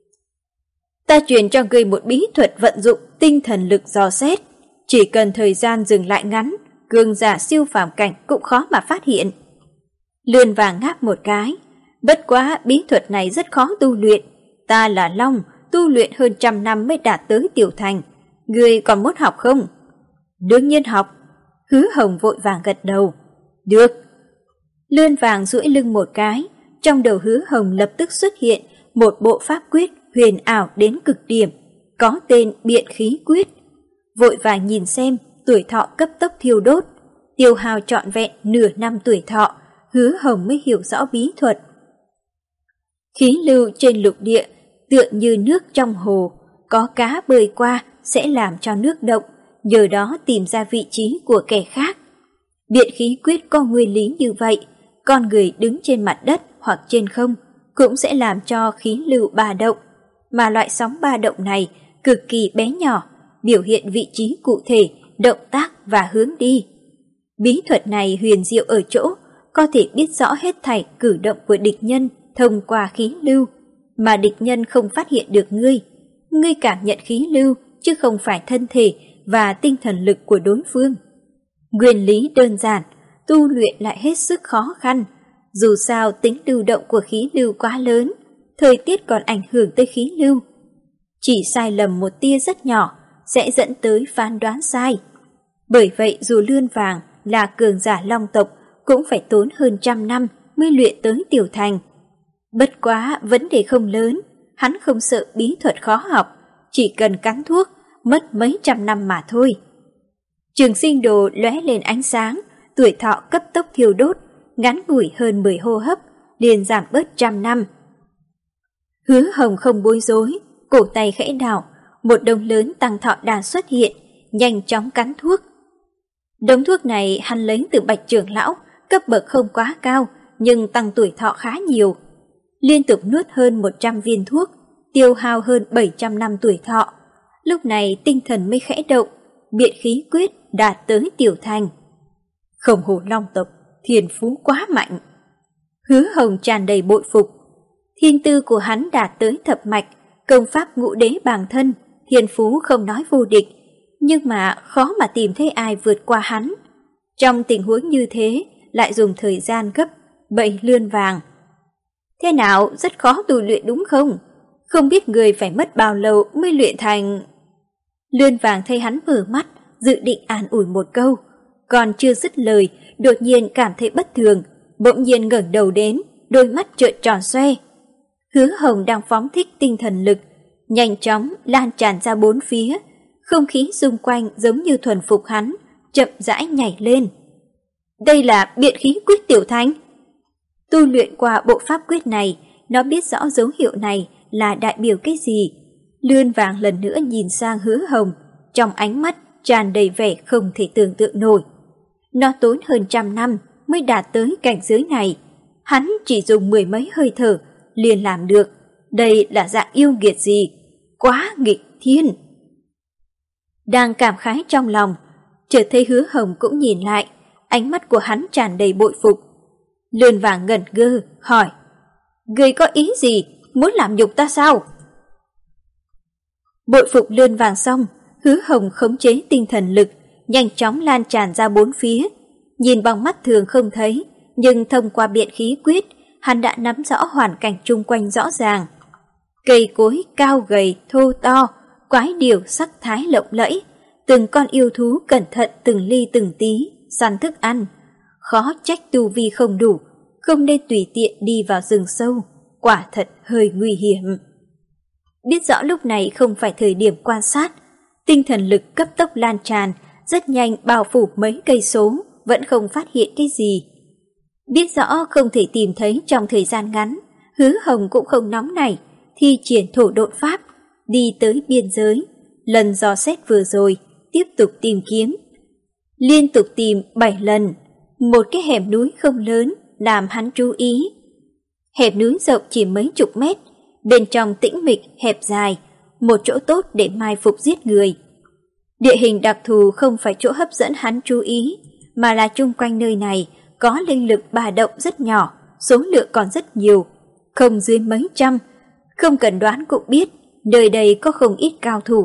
Ta truyền cho ngươi một bí thuật vận dụng tinh thần lực dò xét. Chỉ cần thời gian dừng lại ngắn, cường giả siêu phàm cảnh cũng khó mà phát hiện. Lươn Vàng ngáp một cái. Bất quá bí thuật này rất khó tu luyện. Ta là Long, tu luyện hơn trăm năm mới đạt tới tiểu thành. Ngươi còn muốn học không? Đương nhiên học. Hứa Hồng vội vàng gật đầu. Được. Lươn Vàng duỗi lưng một cái, trong đầu Hứa Hồng lập tức xuất hiện một bộ pháp quyết huyền ảo đến cực điểm, có tên Biện Khí Quyết. Vội vàng nhìn xem, tuổi thọ cấp tốc thiêu đốt, tiêu hao trọn vẹn nửa năm tuổi thọ, Hứa Hồng mới hiểu rõ bí thuật. Khí lưu trên lục địa tựa như nước trong hồ, có cá bơi qua sẽ làm cho nước động, nhờ đó tìm ra vị trí của kẻ khác. Biện Khí Quyết có nguyên lý như vậy, con người đứng trên mặt đất hoặc trên không cũng sẽ làm cho khí lưu ba động, mà loại sóng ba động này cực kỳ bé nhỏ, biểu hiện vị trí cụ thể, động tác và hướng đi. Bí thuật này huyền diệu ở chỗ có thể biết rõ hết thảy cử động của địch nhân thông qua khí lưu, mà địch nhân không phát hiện được ngươi. Ngươi cảm nhận khí lưu chứ không phải thân thể và tinh thần lực của đối phương. Nguyên lý đơn giản, tu luyện lại hết sức khó khăn. Dù sao tính lưu động của khí lưu quá lớn, thời tiết còn ảnh hưởng tới khí lưu. Chỉ sai lầm một tia rất nhỏ sẽ dẫn tới phán đoán sai. Bởi vậy dù Lươn Vàng là cường giả long tộc cũng phải tốn hơn trăm năm mới luyện tới tiểu thành. Bất quá vấn đề không lớn, hắn không sợ bí thuật khó học, chỉ cần cắn thuốc, mất mấy trăm năm mà thôi. Trường sinh đồ lóe lên ánh sáng, tuổi thọ cấp tốc thiêu đốt, ngắn ngủi hơn mười hô hấp, liền giảm bớt trăm năm. Hứa Hồng không bối rối, cổ tay khẽ đảo, một đống lớn tăng thọ đan xuất hiện, nhanh chóng cắn thuốc. Đống thuốc này hắn lấy từ Bạch trưởng lão, cấp bậc không quá cao, nhưng tăng tuổi thọ khá nhiều. Liên tục nuốt hơn một trăm viên thuốc, tiêu hao hơn bảy trăm năm tuổi thọ. Lúc này tinh thần mới khẽ động, biện khí quyết đạt tới tiểu thành. Không hổ long tộc, thiên phú quá mạnh. Hứa Hồng tràn đầy bội phục. Thiên tư của hắn đạt tới thập mạch, công pháp ngũ đế bàng thân, thiên phú không nói vô địch, nhưng mà khó mà tìm thấy ai vượt qua hắn. Trong tình huống như thế, lại dùng thời gian gấp bậy Lươn Vàng. Thế nào, rất khó tu luyện đúng không? Không biết người phải mất bao lâu mới luyện thành... Lươn Vàng thấy hắn mở mắt, dự định an ủi một câu. Còn chưa dứt lời, đột nhiên cảm thấy bất thường, bỗng nhiên ngẩng đầu đến, đôi mắt trợn tròn xoe. Hứa Hồng đang phóng thích tinh thần lực, nhanh chóng lan tràn ra bốn phía, không khí xung quanh giống như thuần phục hắn, chậm rãi nhảy lên. Đây là biện khí quyết tiểu thành. Tu luyện qua bộ pháp quyết này, nó biết rõ dấu hiệu này là đại biểu cái gì. Lươn Vàng lần nữa nhìn sang Hứa Hồng, trong ánh mắt tràn đầy vẻ không thể tưởng tượng nổi. Nó tốn hơn trăm năm mới đạt tới cảnh giới này, hắn chỉ dùng mười mấy hơi thở liền làm được. Đây là dạng yêu nghiệt gì? Quá nghịch thiên! Đang cảm khái trong lòng, chợt thấy Hứa Hồng cũng nhìn lại, ánh mắt của hắn tràn đầy bội phục. Lươn Vàng ngẩn ngơ, hỏi, người có ý gì? Muốn làm nhục ta sao? Bội phục Lươn Vàng xong, Hứa Hồng khống chế tinh thần lực, nhanh chóng lan tràn ra bốn phía. Nhìn bằng mắt thường không thấy, nhưng thông qua biện khí quyết, hắn đã nắm rõ hoàn cảnh chung quanh rõ ràng. Cây cối cao gầy, thô to, quái điểu sắc thái lộng lẫy, từng con yêu thú cẩn thận từng ly từng tí, săn thức ăn. Khó trách tu vi không đủ, không nên tùy tiện đi vào rừng sâu, quả thật hơi nguy hiểm. Biết rõ lúc này không phải thời điểm quan sát, tinh thần lực cấp tốc lan tràn, rất nhanh bao phủ mấy cây số, vẫn không phát hiện cái gì. Biết rõ không thể tìm thấy trong thời gian ngắn, Hứa Hồng cũng không nóng nảy, thi triển thổ độn pháp, đi tới biên giới. Lần dò xét vừa rồi, tiếp tục tìm kiếm. Liên tục tìm bảy lần, một cái hẻm núi không lớn làm hắn chú ý. Hẻm núi rộng chỉ mấy chục mét, bên trong tĩnh mịch hẹp dài, một chỗ tốt để mai phục giết người. Địa hình đặc thù không phải chỗ hấp dẫn hắn chú ý, mà là chung quanh nơi này có linh lực bà động rất nhỏ, số lượng còn rất nhiều, không dưới mấy trăm. Không cần đoán cũng biết, nơi đây có không ít cao thủ.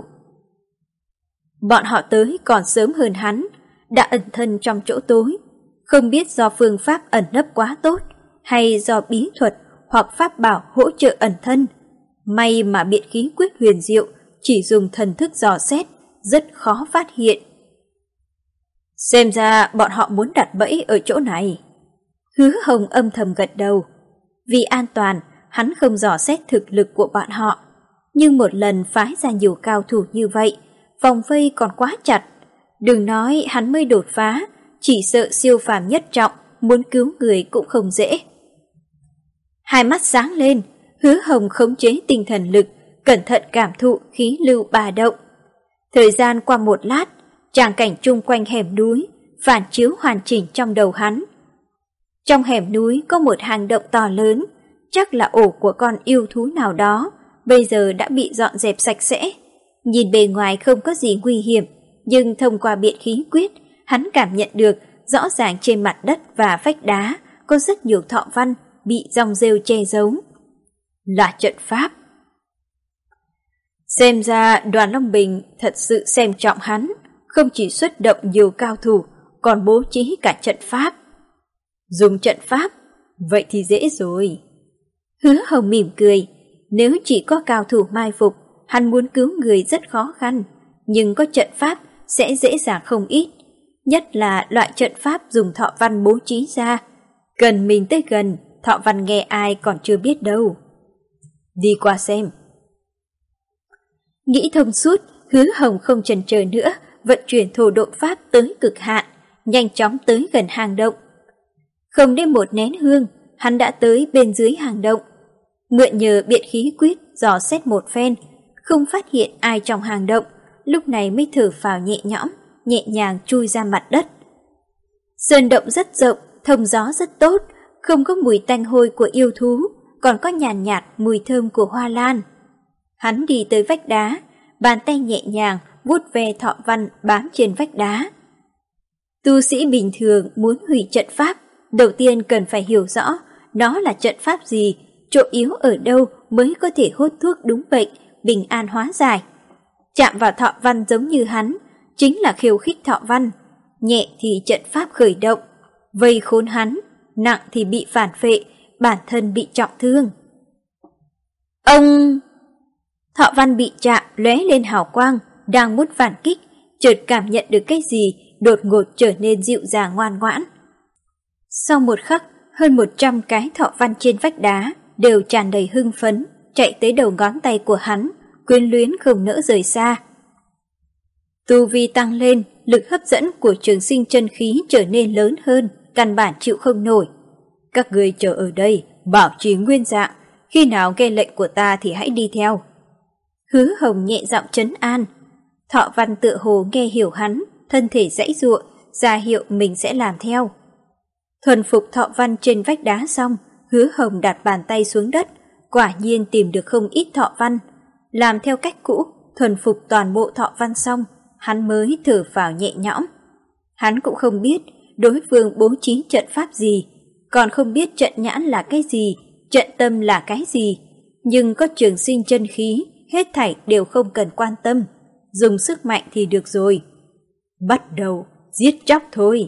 Bọn họ tới còn sớm hơn hắn, đã ẩn thân trong chỗ tối. Không biết do phương pháp ẩn nấp quá tốt, hay do bí thuật hoặc pháp bảo hỗ trợ ẩn thân. May mà biện khí quyết huyền diệu, chỉ dùng thần thức dò xét, rất khó phát hiện. Xem ra bọn họ muốn đặt bẫy ở chỗ này. Hứa Hồng âm thầm gật đầu. Vì an toàn, hắn không dò xét thực lực của bọn họ. Nhưng một lần phái ra nhiều cao thủ như vậy, vòng vây còn quá chặt. Đừng nói hắn mới đột phá, chỉ sợ siêu phàm nhất trọng, muốn cứu người cũng không dễ. Hai mắt sáng lên, Hứa Hồng khống chế tinh thần lực, cẩn thận cảm thụ khí lưu bà động. Thời gian qua một lát, tràng cảnh chung quanh hẻm núi phản chiếu hoàn chỉnh trong đầu hắn. Trong hẻm núi có một hang động to lớn, chắc là ổ của con yêu thú nào đó, bây giờ đã bị dọn dẹp sạch sẽ. Nhìn bề ngoài không có gì nguy hiểm, nhưng thông qua biện khí quyết, hắn cảm nhận được rõ ràng trên mặt đất và vách đá có rất nhiều thọ văn bị dòng rêu che giấu. Là trận pháp. Xem ra Đoàn Long Bình thật sự xem trọng hắn, không chỉ xuất động nhiều cao thủ, còn bố trí cả trận pháp. Dùng trận pháp, vậy thì dễ rồi. Hứa Hồng mỉm cười, nếu chỉ có cao thủ mai phục, hắn muốn cứu người rất khó khăn, nhưng có trận pháp sẽ dễ dàng không ít, nhất là loại trận pháp dùng thọ văn bố trí ra. Cần mình tới gần, thọ văn nghe ai còn chưa biết đâu. Đi qua xem. Nghĩ thông suốt, Hứa Hồng không chần chờ nữa, vận chuyển thổ độ pháp tới cực hạn, nhanh chóng tới gần hang động. Không đến một nén hương, hắn đã tới bên dưới hang động. Mượn nhờ biện khí quyết dò xét một phen, không phát hiện ai trong hang động, lúc này mới thở phào nhẹ nhõm, nhẹ nhàng chui ra mặt đất. Sơn động rất rộng, thông gió rất tốt, không có mùi tanh hôi của yêu thú, còn có nhàn nhạt mùi thơm của hoa lan. Hắn đi tới vách đá, bàn tay nhẹ nhàng vuốt ve thọ văn bám trên vách đá. Tu sĩ bình thường muốn hủy trận pháp, đầu tiên cần phải hiểu rõ nó là trận pháp gì, chỗ yếu ở đâu mới có thể hút thuốc đúng bệnh, bình an hóa giải. Chạm vào thọ văn giống như hắn, chính là khiêu khích thọ văn, nhẹ thì trận pháp khởi động, vây khốn hắn, nặng thì bị phản phệ, bản thân bị trọng thương. Ông... Thọ văn bị chạm lóe lên hào quang, đang muốn phản kích, chợt cảm nhận được cái gì đột ngột trở nên dịu dàng ngoan ngoãn. Sau một khắc, hơn một trăm cái thọ văn trên vách đá đều tràn đầy hưng phấn, chạy tới đầu ngón tay của hắn, quyến luyến không nỡ rời xa. Tu vi tăng lên, lực hấp dẫn của trường sinh chân khí trở nên lớn hơn, căn bản chịu không nổi. Các ngươi chờ ở đây, bảo trì nguyên dạng, khi nào nghe lệnh của ta thì hãy đi theo. Hứa Hồng nhẹ giọng trấn an. Thọ văn tựa hồ nghe hiểu hắn, thân thể giãy giụa, ra hiệu mình sẽ làm theo. Thuần phục thọ văn trên vách đá xong, Hứa Hồng đặt bàn tay xuống đất, quả nhiên tìm được không ít thọ văn. Làm theo cách cũ, thuần phục toàn bộ thọ văn xong, hắn mới thở phào nhẹ nhõm. Hắn cũng không biết đối phương bố trí trận pháp gì, còn không biết trận nhãn là cái gì, trận tâm là cái gì, nhưng có trường sinh chân khí, hết thảy đều không cần quan tâm, dùng sức mạnh thì được rồi. Bắt đầu, giết chóc thôi.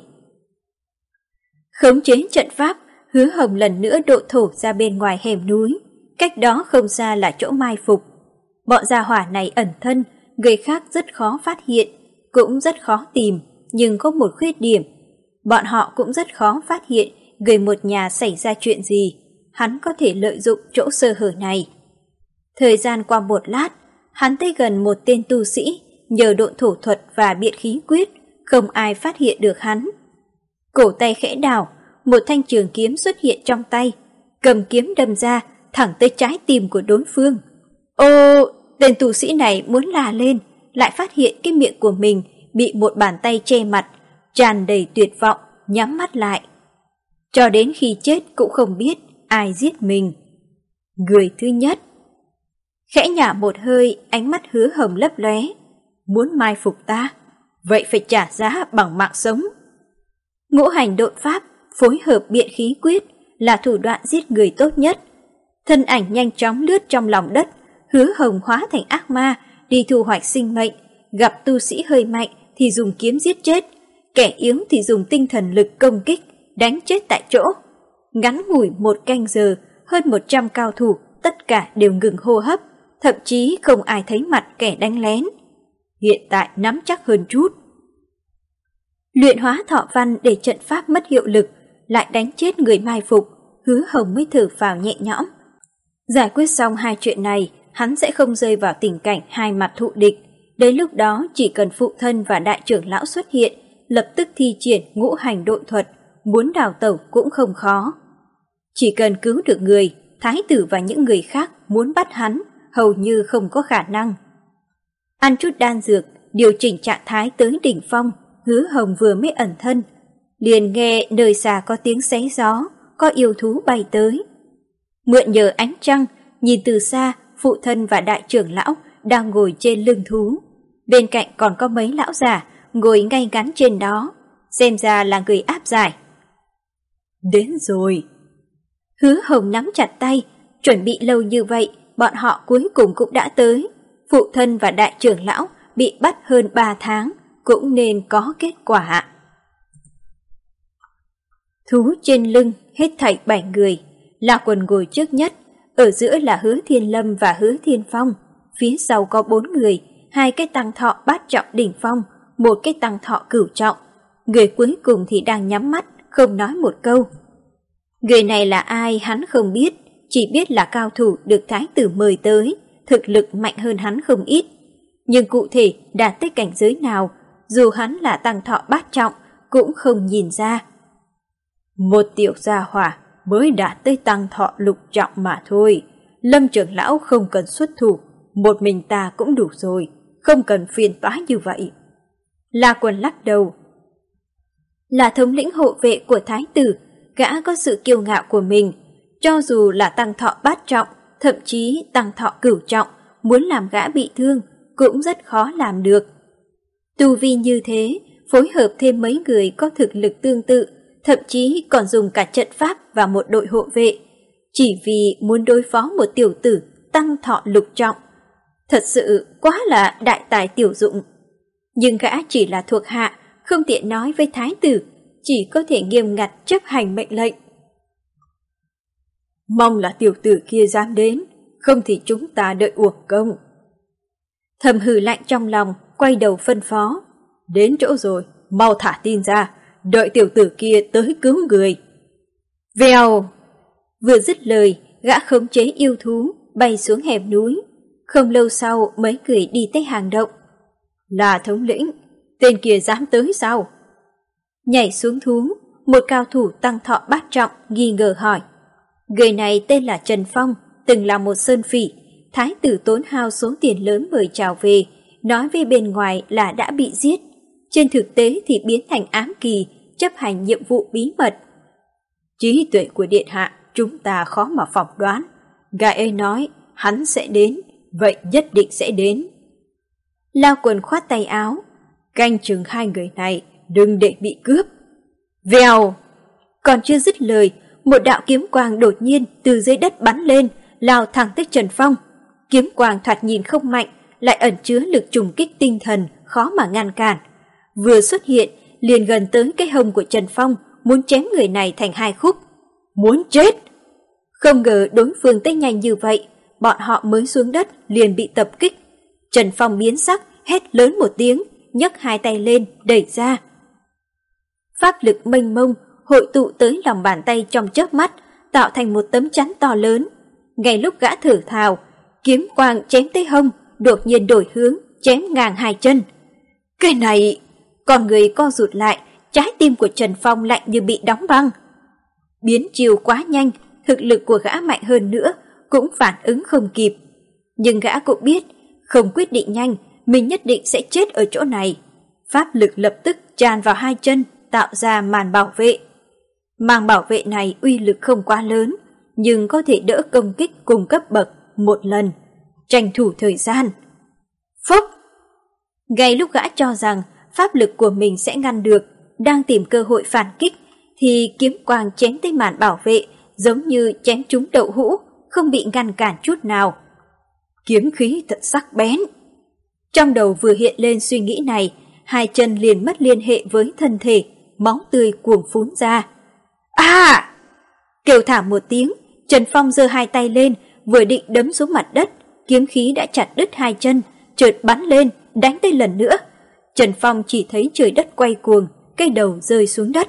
Khống chế trận pháp, Hứa Hồng lần nữa độ thổ ra bên ngoài hẻm núi, cách đó không xa là chỗ mai phục. Bọn gia hỏa này ẩn thân, người khác rất khó phát hiện, cũng rất khó tìm, nhưng có một khuyết điểm. Bọn họ cũng rất khó phát hiện người một nhà xảy ra chuyện gì, hắn có thể lợi dụng chỗ sơ hở này. Thời gian qua một lát, hắn tới gần một tên tu sĩ, nhờ độn thổ thuật và biện khí quyết, không ai phát hiện được hắn. Cổ tay khẽ đảo, một thanh trường kiếm xuất hiện trong tay, cầm kiếm đâm ra, thẳng tới trái tim của đối phương. Ô, tên tu sĩ này muốn la lên, lại phát hiện cái miệng của mình bị một bàn tay che mặt, tràn đầy tuyệt vọng, nhắm mắt lại. Cho đến khi chết cũng không biết ai giết mình. Người thứ nhất. Khẽ nhả một hơi, ánh mắt Hứa Hồng lấp lóe. Muốn mai phục ta, vậy phải trả giá bằng mạng sống. Ngũ hành độn pháp phối hợp biện khí quyết là thủ đoạn giết người tốt nhất. Thân ảnh nhanh chóng lướt trong lòng đất, Hứa Hồng hóa thành ác ma đi thu hoạch sinh mệnh, gặp tu sĩ hơi mạnh thì dùng kiếm giết chết, kẻ yếu thì dùng tinh thần lực công kích, đánh chết tại chỗ. Ngắn ngủi một canh giờ, hơn một trăm cao thủ tất cả đều ngừng hô hấp, thậm chí không ai thấy mặt kẻ đánh lén. Hiện tại nắm chắc hơn chút. Luyện hóa thọ văn để trận pháp mất hiệu lực, lại đánh chết người mai phục, Hứa Hồng mới thở phào nhẹ nhõm. Giải quyết xong hai chuyện này, hắn sẽ không rơi vào tình cảnh hai mặt thụ địch. Đến lúc đó chỉ cần phụ thân và đại trưởng lão xuất hiện, lập tức thi triển ngũ hành độn thuật, muốn đào tẩu cũng không khó. Chỉ cần cứu được người, thái tử và những người khác muốn bắt hắn hầu như không có khả năng. Ăn chút đan dược, điều chỉnh trạng thái tới đỉnh phong, Hứa Hồng vừa mới ẩn thân, liền nghe nơi xa có tiếng xé gió, có yêu thú bay tới. Mượn nhờ ánh trăng, nhìn từ xa, phụ thân và đại trưởng lão đang ngồi trên lưng thú. Bên cạnh còn có mấy lão già ngồi ngay ngắn trên đó, xem ra là người áp giải. Đến rồi. Hứa Hồng nắm chặt tay, chuẩn bị lâu như vậy, bọn họ cuối cùng cũng đã tới. Phụ thân và đại trưởng lão bị bắt hơn ba tháng, cũng nên có kết quả. Thú trên lưng hết thảy bảy người, La Quần ngồi trước nhất, ở giữa là Hứa Thiên Lâm và Hứa Thiên Phong, phía sau có bốn người, hai cái tăng thọ bát trọng đỉnh phong, một cái tăng thọ cửu trọng. Người cuối cùng thì đang nhắm mắt, không nói một câu. Người này là ai hắn không biết, chỉ biết là cao thủ được thái tử mời tới, thực lực mạnh hơn hắn không ít. Nhưng cụ thể đạt tới cảnh giới nào, dù hắn là tăng thọ bát trọng, cũng không nhìn ra. Một tiểu gia hỏa mới đạt tới tăng thọ lục trọng mà thôi. Lâm trưởng lão không cần xuất thủ, một mình ta cũng đủ rồi, không cần phiền toái như vậy. La Quần lắc đầu. Là thống lĩnh hộ vệ của thái tử, gã có sự kiêu ngạo của mình. Cho dù là tăng thọ bát trọng, thậm chí tăng thọ cửu trọng, muốn làm gã bị thương cũng rất khó làm được. Tu vi như thế, phối hợp thêm mấy người có thực lực tương tự, thậm chí còn dùng cả trận pháp và một đội hộ vệ, chỉ vì muốn đối phó một tiểu tử tăng thọ lục trọng. Thật sự quá là đại tài tiểu dụng. Nhưng gã chỉ là thuộc hạ, không tiện nói với thái tử, chỉ có thể nghiêm ngặt chấp hành mệnh lệnh. Mong là tiểu tử kia dám đến, không thì chúng ta đợi uổng công. Thầm hừ lạnh trong lòng, quay đầu phân phó. Đến chỗ rồi, mau thả tin ra, đợi tiểu tử kia tới cứu người. Vèo! Vừa dứt lời, gã khống chế yêu thú, bay xuống hẻm núi. Không lâu sau, mấy người đi tới hang động. Là thống lĩnh, tên kia dám tới sao? Nhảy xuống thú, một cao thủ tăng thọ bát trọng nghi ngờ hỏi. Người này tên là Trần Phong, từng là một sơn phỉ. Thái tử tốn hao số tiền lớn mời chào về, nói với bên ngoài là đã bị giết. Trên thực tế thì biến thành ám kỳ, chấp hành nhiệm vụ bí mật. Trí tuệ của điện hạ chúng ta khó mà phỏng đoán. Gã ấy nói hắn sẽ đến, vậy nhất định sẽ đến. Lao Quần khoát tay áo. Canh chừng hai người này, đừng để bị cướp. Vèo! Còn chưa dứt lời, một đạo kiếm quang đột nhiên từ dưới đất bắn lên, lao thẳng tới Trần Phong. Kiếm quang thoạt nhìn không mạnh, lại ẩn chứa lực trùng kích tinh thần, khó mà ngăn cản. Vừa xuất hiện, liền gần tới cái hông của Trần Phong, muốn chém người này thành hai khúc. Muốn chết! Không ngờ đối phương tới nhanh như vậy, bọn họ mới xuống đất liền bị tập kích. Trần Phong biến sắc, hét lớn một tiếng, nhấc hai tay lên, đẩy ra. Pháp lực mênh mông hội tụ tới lòng bàn tay trong chớp mắt, tạo thành một tấm chắn to lớn. Ngay lúc gã thở thào, kiếm quang chém tới hông, đột nhiên đổi hướng, chém ngang hai chân. Cái này, con người co rụt lại, trái tim của Trần Phong lạnh như bị đóng băng. Biến chiều quá nhanh, thực lực của gã mạnh hơn nữa, cũng phản ứng không kịp. Nhưng gã cũng biết, không quyết định nhanh, mình nhất định sẽ chết ở chỗ này. Pháp lực lập tức tràn vào hai chân, tạo ra màn bảo vệ. Màn bảo vệ này uy lực không quá lớn, nhưng có thể đỡ công kích cùng cấp bậc một lần, tranh thủ thời gian. Phốc! Ngay lúc gã cho rằng pháp lực của mình sẽ ngăn được, đang tìm cơ hội phản kích, thì kiếm quang chém tới màn bảo vệ, giống như chém trúng đậu hũ, không bị ngăn cản chút nào. Kiếm khí thật sắc bén. Trong đầu vừa hiện lên suy nghĩ này, hai chân liền mất liên hệ với thân thể, máu tươi cuồng phún ra. À! Kêu thảm một tiếng, Trần Phong giơ hai tay lên, vừa định đấm xuống mặt đất, kiếm khí đã chặt đứt hai chân, chợt bắn lên, đánh tới lần nữa. Trần Phong chỉ thấy trời đất quay cuồng, cái đầu rơi xuống đất.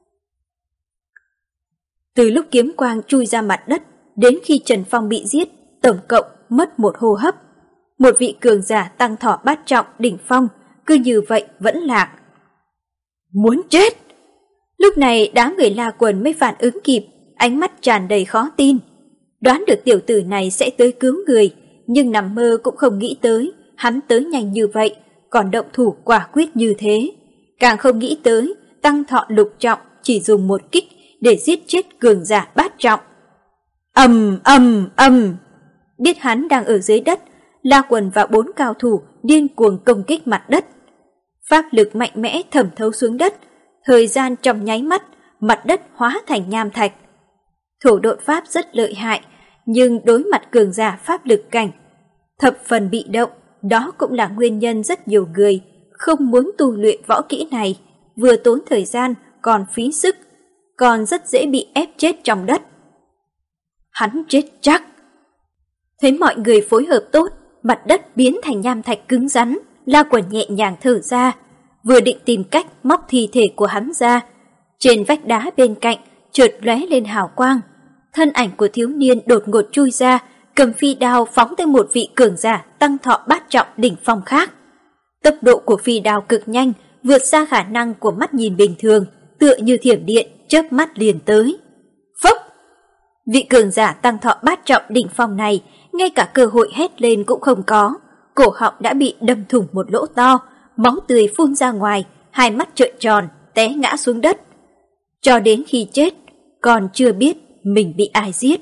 Từ lúc kiếm quang chui ra mặt đất, đến khi Trần Phong bị giết, tổng cộng mất một hô hấp. Một vị cường giả tăng thọ bát trọng đỉnh phong, cứ như vậy vẫn lạc. Muốn chết! Lúc này đám người La Quần mới phản ứng kịp, ánh mắt tràn đầy khó tin. Đoán được tiểu tử này sẽ tới cứu người, nhưng nằm mơ cũng không nghĩ tới, hắn tới nhanh như vậy, còn động thủ quả quyết như thế. Càng không nghĩ tới, tăng thọ lục trọng chỉ dùng một kích để giết chết cường giả bát trọng. Ầm ầm ầm! Biết hắn đang ở dưới đất, La Quần và bốn cao thủ điên cuồng công kích mặt đất. Pháp lực mạnh mẽ thẩm thấu xuống đất, thời gian trong nháy mắt, mặt đất hóa thành nham thạch. Thủ độn pháp rất lợi hại, nhưng đối mặt cường giả pháp lực cảnh, thập phần bị động, đó cũng là nguyên nhân rất nhiều người không muốn tu luyện võ kỹ này, vừa tốn thời gian còn phí sức, còn rất dễ bị ép chết trong đất. Hắn chết chắc. Thấy mọi người phối hợp tốt, mặt đất biến thành nham thạch cứng rắn, La Quần nhẹ nhàng thở ra, vừa định tìm cách móc thi thể của hắn ra. Trên vách đá bên cạnh chợt lóe lên hào quang, thân ảnh của thiếu niên đột ngột chui ra, cầm phi đao phóng tới một vị cường giả tăng thọ bát trọng đỉnh phong khác. Tốc độ của phi đao cực nhanh, vượt xa khả năng của mắt nhìn bình thường, tựa như thiểm điện chớp mắt liền tới. Phốc! Vị cường giả tăng thọ bát trọng đỉnh phong này ngay cả cơ hội hét lên cũng không có, cổ họng đã bị đâm thủng một lỗ to, máu tươi phun ra ngoài, hai mắt trợn tròn, té ngã xuống đất. Cho đến khi chết, còn chưa biết mình bị ai giết.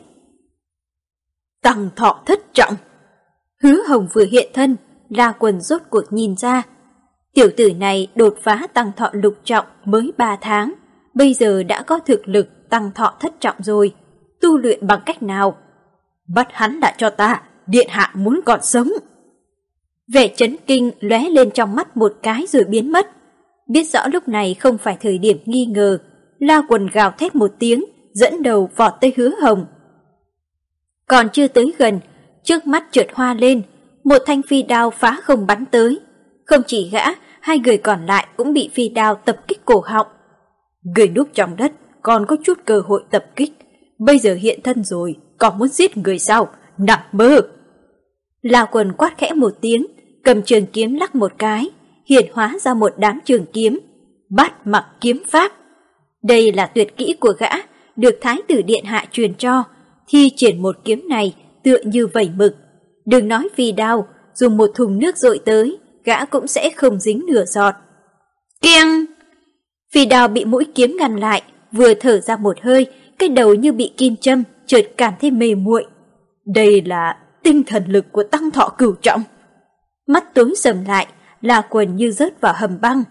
Tăng thọ thất trọng. Hứa Hồng vừa hiện thân, La Quần rốt cuộc nhìn ra. Tiểu tử này đột phá tăng thọ lục trọng mới ba tháng, bây giờ đã có thực lực tăng thọ thất trọng rồi. Tu luyện bằng cách nào? Bắt hắn lại cho ta, điện hạ muốn còn sống. Vẻ chấn kinh lóe lên trong mắt một cái rồi biến mất. Biết rõ lúc này không phải thời điểm nghi ngờ, La Quần gào thét một tiếng, dẫn đầu vọt tới Hứa Hồng. Còn chưa tới gần, trước mắt chợt hoa lên, một thanh phi đao phá không bắn tới. Không chỉ gã, hai người còn lại cũng bị phi đao tập kích cổ họng. Người núp trong đất còn có chút cơ hội tập kích, bây giờ hiện thân rồi, còn muốn giết người sao? Nằm mơ! La Quần quát khẽ một tiếng, cầm trường kiếm lắc một cái, hiện hóa ra một đám trường kiếm, bát mặc kiếm pháp. Đây là tuyệt kỹ của gã, được Thái tử điện hạ truyền cho, thi triển một kiếm này tựa như vẩy mực. Đừng nói phi đao, dùng một thùng nước dội tới, gã cũng sẽ không dính nửa giọt. Kieng! Phi đao bị mũi kiếm ngăn lại, vừa thở ra một hơi, cái đầu như bị kim châm, chợt cảm thấy mê muội. Đây là tinh thần lực của tăng thọ cửu trọng. Mắt tối sầm lại, La Quần như rớt vào hầm băng.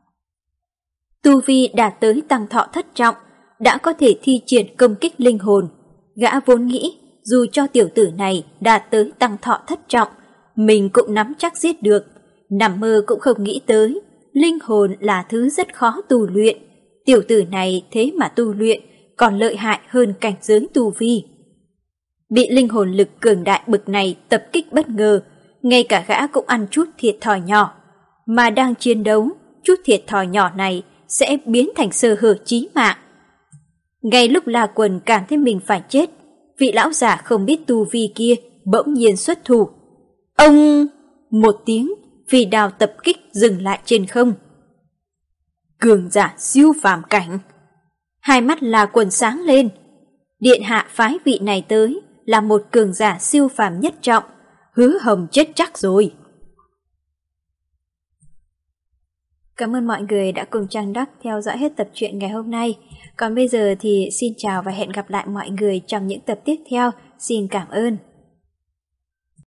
Tu vi đạt tới tăng thọ thất trọng, đã có thể thi triển công kích linh hồn. Gã vốn nghĩ dù cho tiểu tử này đạt tới tăng thọ thất trọng, mình cũng nắm chắc giết được. Nằm mơ cũng không nghĩ tới, linh hồn là thứ rất khó tu luyện. Tiểu tử này thế mà tu luyện còn lợi hại hơn cảnh giới tu vi. Bị linh hồn lực cường đại bực này tập kích bất ngờ, ngay cả gã cũng ăn chút thiệt thòi nhỏ. Mà đang chiến đấu, chút thiệt thòi nhỏ này sẽ biến thành sơ hở chí mạng. Ngay lúc La Quần cảm thấy mình phải chết, vị lão giả không biết tu vi kia bỗng nhiên xuất thủ. Ông! Một tiếng, phi đao tập kích dừng lại trên không. Cường giả siêu phàm cảnh. Hai mắt La Quần sáng lên. Điện hạ phái vị này tới là một cường giả siêu phàm nhất trọng, Hứa Hồng chết chắc rồi. Cảm ơn mọi người đã cùng Trang Đắc theo dõi hết tập truyện ngày hôm nay. Còn bây giờ thì xin chào và hẹn gặp lại mọi người trong những tập tiếp theo. Xin cảm ơn.